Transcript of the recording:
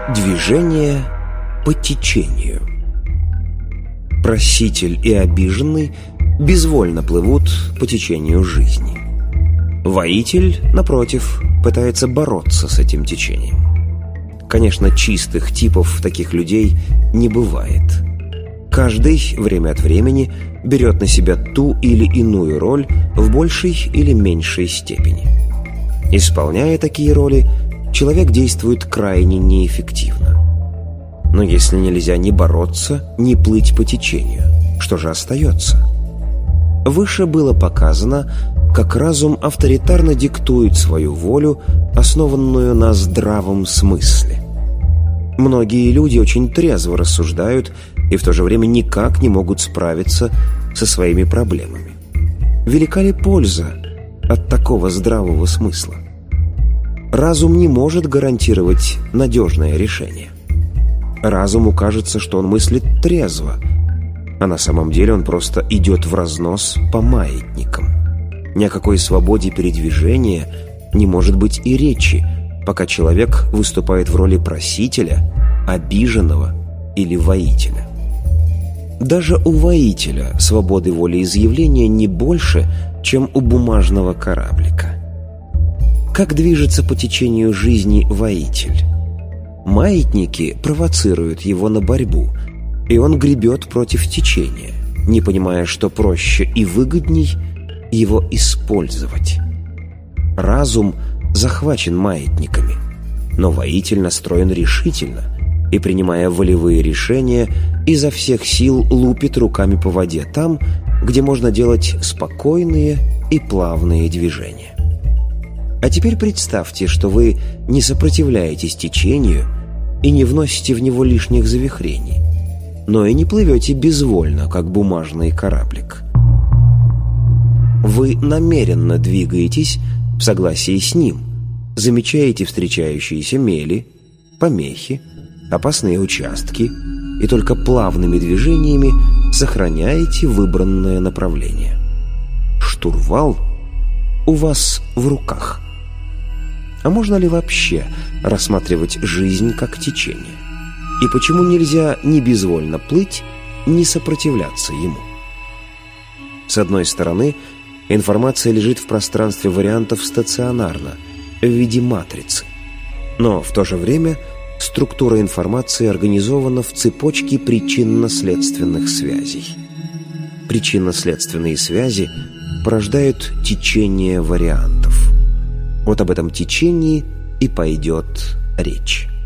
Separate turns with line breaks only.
Движение по течению. Проситель и обиженный безвольно плывут по течению жизни. Воитель, напротив, пытается бороться с этим течением. Конечно, чистых типов таких людей не бывает. Каждый время от времени берет на себя ту или иную роль в большей или меньшей степени. Исполняя такие роли, человек действует крайне неэффективно. Но если нельзя ни бороться, ни плыть по течению, что же остается? Выше было показано, как разум авторитарно диктует свою волю, основанную на здравом смысле. Многие люди очень трезво рассуждают и в то же время никак не могут справиться со своими проблемами. Велика ли польза от такого здравого смысла? Разум не может гарантировать надежное решение. Разуму кажется, что он мыслит трезво, а на самом деле он просто идет вразнос по маятникам. Ни о какой свободе передвижения не может быть и речи, пока человек выступает в роли просителя, обиженного или воителя. Даже у воителя свободы волеизъявления не больше, чем у бумажного кораблика. Как движется по течению жизни воитель? Маятники провоцируют его на борьбу, и он гребет против течения, не понимая, что проще и выгодней его использовать. Разум захвачен маятниками, но воитель настроен решительно и, принимая волевые решения, изо всех сил лупит руками по воде там, где можно делать спокойные и плавные движения. А теперь представьте, что вы не сопротивляетесь течению и не вносите в него лишних завихрений, но и не плывете безвольно, как бумажный кораблик. Вы намеренно двигаетесь в согласии с ним, замечаете встречающиеся мели, помехи, опасные участки и только плавными движениями сохраняете выбранное направление. Штурвал у вас в руках. А можно ли вообще рассматривать жизнь как течение? И почему нельзя ни безвольно плыть, ни сопротивляться ему? С одной стороны, информация лежит в пространстве вариантов стационарно, в виде матрицы. Но в то же время структура информации организована в цепочке причинно-следственных связей. Причинно-следственные связи порождают течение вариантов. Вот об этом течении и пойдет речь.